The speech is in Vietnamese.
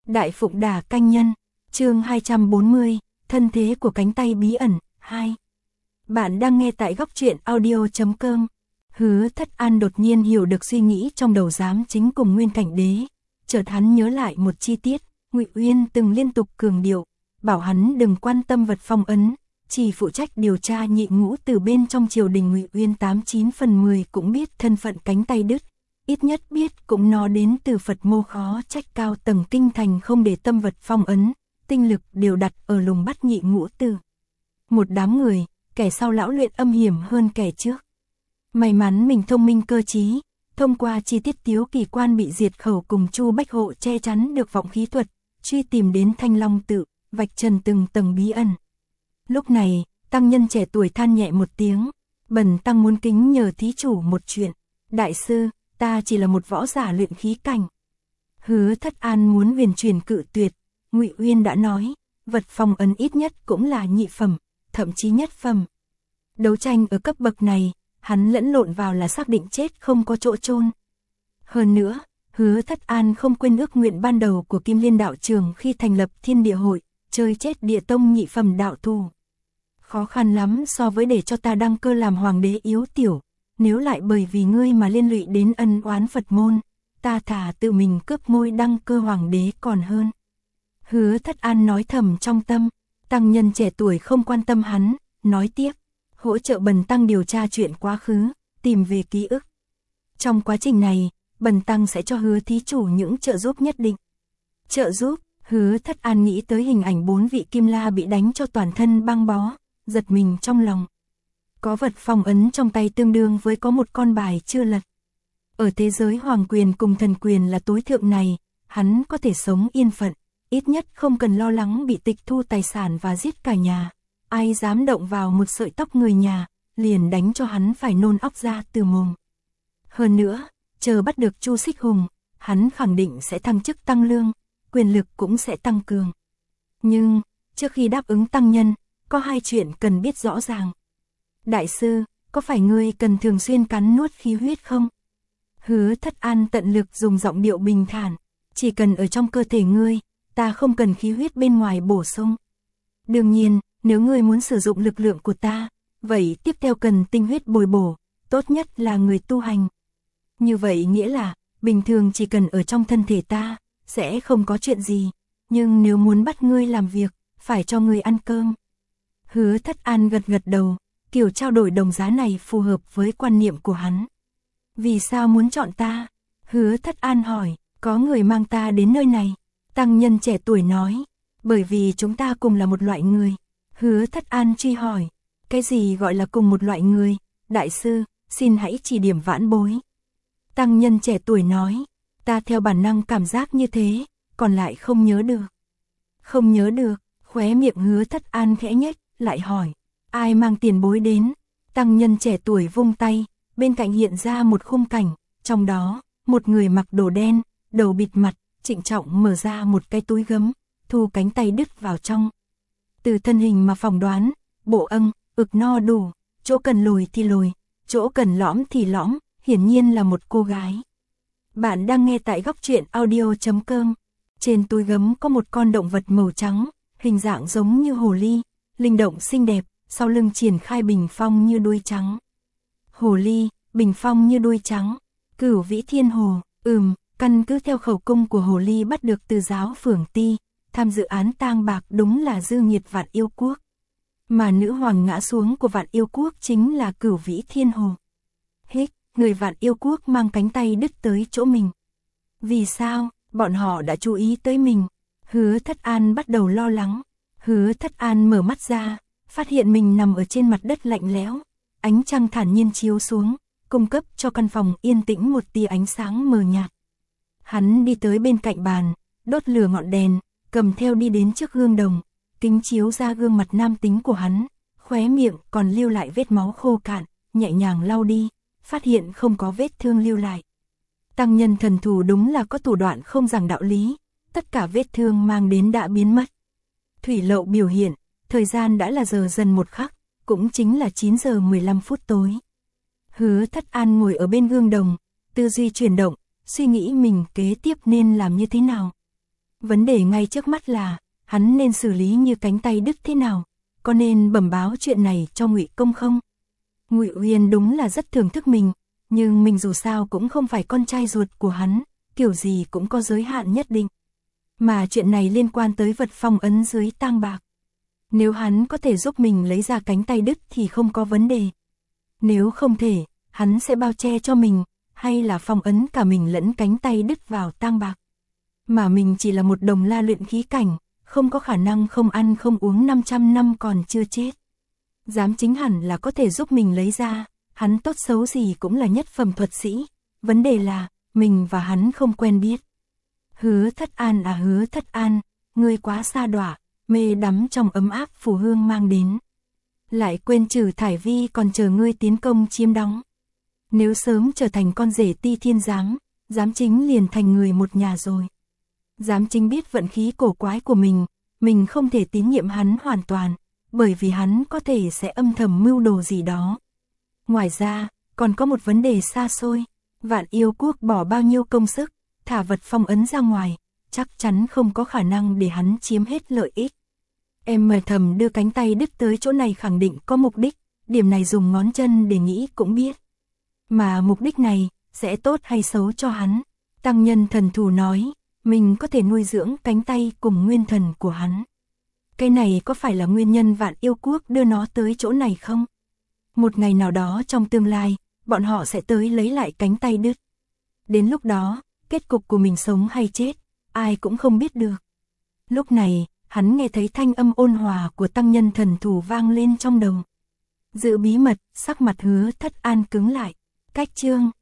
Đại Phụng Đà Canh Nhân, chương 240, thân thế của cánh tay bí ẩn, 2. Bạn đang nghe tại góc truyện audio.com. Hứa Thất An đột nhiên hiểu được suy nghĩ trong đầu Giám Chính cùng Nguyên Cảnh Đế, chợt hắn nhớ lại một chi tiết, Ngụy Uyên từng liên tục cường điệu, bảo hắn đừng quan tâm vật phong ấn, chỉ phụ trách điều tra nhị ngũ từ bên trong triều đình. Ngụy Uyên 89 phần 10 cũng biết thân phận cánh tay đứt, ít nhất biết cũng nó đến từ Phật mô, khó trách cao tầng kinh thành không để tâm vật phong ấn, tinh lực đều đặt ở lùng bắt nhị ngũ từ. Một đám người, kẻ sau lão luyện âm hiểm hơn kẻ trước. May mắn mình thông minh cơ trí, thông qua chi tiết Tiếu Kỳ Quan bị diệt khẩu cùng Chu Bách Hộ che chắn được vọng khí thuật, truy tìm đến Thanh Long Tự, vạch trần từng tầng bí ẩn. Lúc này, tăng nhân trẻ tuổi than nhẹ một tiếng, bần tăng muốn kính nhờ thí chủ một chuyện. Đại sư, ta chỉ là một võ giả luyện khí cảnh. Hứa Thất An muốn viền truyền cự tuyệt. Ngụy Uyên đã nói, vật phong ấn ít nhất cũng là nhị phẩm, thậm chí nhất phẩm. Đấu tranh ở cấp bậc này, hắn lẫn lộn vào là xác định chết không có chỗ chôn. Hơn nữa, Hứa Thất An không quên ước nguyện ban đầu của Kim Liên đạo trường khi thành lập Thiên Địa Hội, chơi chết Địa Tông nhị phẩm đạo thù. Khó khăn lắm so với để cho ta đăng cơ làm hoàng đế yếu tiểu, nếu lại bởi vì ngươi mà liên lụy đến ân oán Phật môn, ta thà tự mình cướp ngôi đăng cơ hoàng đế còn hơn. Hứa Thất An nói thầm trong tâm, tăng nhân trẻ tuổi không quan tâm hắn, nói tiếp, hỗ trợ bần tăng điều tra chuyện quá khứ, tìm về ký ức. Trong quá trình này, bần tăng sẽ cho Hứa thí chủ những trợ giúp nhất định. Trợ giúp? Hứa Thất An nghĩ tới hình ảnh 4 vị Kim La bị đánh cho toàn thân băng bó, giật mình trong lòng. Có vật phong ấn trong tay tương đương với có một con bài chưa lật. Ở thế giới hoàng quyền cùng thần quyền là tối thượng này, hắn có thể sống yên phận, ít nhất không cần lo lắng bị tịch thu tài sản và giết cả nhà. Ai dám động vào một sợi tóc người nhà, liền đánh cho hắn phải nôn óc ra từ mồm. Hơn nữa, chờ bắt được Chu Xích Hùng, hắn khẳng định sẽ thăng chức tăng lương, quyền lực cũng sẽ tăng cường. Nhưng, trước khi đáp ứng tăng nhân, có hai chuyện cần biết rõ ràng. Đại sư, có phải ngươi cần thường xuyên cắn nuốt khí huyết không? Hứa Thất An tận lực dùng giọng điệu bình thản, chỉ cần ở trong cơ thể ngươi, ta không cần khí huyết bên ngoài bổ sung. Đương nhiên, nếu ngươi muốn sử dụng lực lượng của ta, vậy tiếp theo cần tinh huyết bồi bổ, tốt nhất là người tu hành. Như vậy nghĩa là, bình thường chỉ cần ở trong thân thể ta, sẽ không có chuyện gì, nhưng nếu muốn bắt ngươi làm việc, phải cho ngươi ăn cơm. Hứa Thất An gật gật đầu, kiểu trao đổi đồng giá này phù hợp với quan niệm của hắn. Vì sao muốn chọn ta? Hứa Thất An hỏi, có người mang ta đến nơi này. Tăng nhân trẻ tuổi nói, bởi vì chúng ta cùng là một loại người. Hứa Thất An truy hỏi, cái gì gọi là cùng một loại người? Đại sư, xin hãy chỉ điểm vãn bối. Tăng nhân trẻ tuổi nói, ta theo bản năng cảm giác như thế, còn lại không nhớ được. Không nhớ được, khóe miệng Hứa Thất An khẽ nhếch, lại hỏi, ai mang tiền bối đến? Tăng nhân trẻ tuổi vung tay, bên cạnh hiện ra một khung cảnh, trong đó, một người mặc đồ đen, đầu bịt mặt, trịnh trọng mở ra một cái túi gấm, thu cánh tay đứt vào trong. Từ thân hình mà phỏng đoán, bộ âng, ực no đủ, chỗ cần lồi thì lồi, chỗ cần lõm thì lõm, hiển nhiên là một cô gái. Bạn đang nghe tại góc truyện audio.com. Trên túi gấm có một con động vật màu trắng, hình dạng giống như hồ ly, linh động xinh đẹp, sau lưng triển khai bình phong như đuôi trắng. Hồ ly, bình phong như đuôi trắng, Cửu Vĩ Thiên Hồ, căn cứ theo khẩu cung của hồ ly bắt được từ giáo Phường Ti, tham dự án tang bạc đúng là dư nghiệt Vạn Yêu Quốc. Mà nữ hoàng ngã xuống của Vạn Yêu Quốc chính là Cửu Vĩ Thiên Hồ. Người Vạn Yêu Quốc mang cánh tay đứt tới chỗ mình. Vì sao? Bọn họ đã chú ý tới mình. Hứa Thất An bắt đầu lo lắng. Hứa Thất An mở mắt ra, phát hiện mình nằm ở trên mặt đất lạnh lẽo. Ánh trăng thản nhiên chiếu xuống, cung cấp cho căn phòng yên tĩnh một tia ánh sáng mờ nhạt. Hắn đi tới bên cạnh bàn, đốt lửa ngọn đèn, cầm theo đi đến trước gương đồng, kính chiếu ra gương mặt nam tính của hắn, khóe miệng còn lưu lại vết máu khô cạn, nhẹ nhàng lau đi, phát hiện không có vết thương lưu lại. Tăng nhân thần thù đúng là có thủ đoạn không giảng đạo lý, tất cả vết thương mang đến đã biến mất. Thủy Lậu biểu hiện, thời gian đã là giờ dần một khắc, cũng chính là 9 giờ 15 phút tối. Hứa Thất An ngồi ở bên gương đồng, tư duy chuyển động, suy nghĩ mình kế tiếp nên làm như thế nào. Vấn đề ngay trước mắt là, hắn nên xử lý như cánh tay đứt thế nào, có nên bẩm báo chuyện này cho Ngụy Công không? Ngụy Uyên đúng là rất thưởng thức mình, nhưng mình dù sao cũng không phải con trai ruột của hắn, kiểu gì cũng có giới hạn nhất định. Mà chuyện này liên quan tới vật phong ấn dưới tang bạc. Nếu hắn có thể giúp mình lấy ra cánh tay đứt thì không có vấn đề. Nếu không thể, hắn sẽ bao che cho mình, hay là phong ấn cả mình lẫn cánh tay đứt vào tang bạc. Mà mình chỉ là một đồng la luyện khí cảnh, không có khả năng không ăn không uống 500 năm còn chưa chết. Dám chính hẳn là có thể giúp mình lấy ra, hắn tốt xấu gì cũng là nhất phẩm thuật sĩ. Vấn đề là, mình và hắn không quen biết. Hứa Thất An à Hứa Thất An, ngươi quá xa đọa, mê đắm trong ấm áp phù hương mang đến. Lại quên Trừ Thải Vi còn chờ ngươi tiến công chiếm đóng. Nếu sớm trở thành con rể Ti Thiên Giám, Giám Chính liền thành người một nhà rồi. Giám Chính biết vận khí cổ quái của mình không thể tín nhiệm hắn hoàn toàn, bởi vì hắn có thể sẽ âm thầm mưu đồ gì đó. Ngoài ra, còn có một vấn đề xa xôi, Vạn Yêu Quốc bỏ bao nhiêu công sức, thả vật phong ấn ra ngoài, chắc chắn không có khả năng để hắn chiếm hết lợi ích. Em mời thầm đưa cánh tay đứt tới chỗ này khẳng định có mục đích, điểm này dùng ngón chân để nghĩ cũng biết. Mà mục đích này, sẽ tốt hay xấu cho hắn. Tăng nhân thần thù nói, mình có thể nuôi dưỡng cánh tay cùng nguyên thần của hắn. Cái này có phải là nguyên nhân Vạn Yêu Quốc đưa nó tới chỗ này không? Một ngày nào đó trong tương lai, bọn họ sẽ tới lấy lại cánh tay đứt. Đến lúc đó, kết cục của mình sống hay chết, ai cũng không biết được. Lúc này, hắn nghe thấy thanh âm ôn hòa của tăng nhân thần thủ vang lên trong đầu. Giữ bí mật, sắc mặt Hứa Thất An cứng lại. Cách chương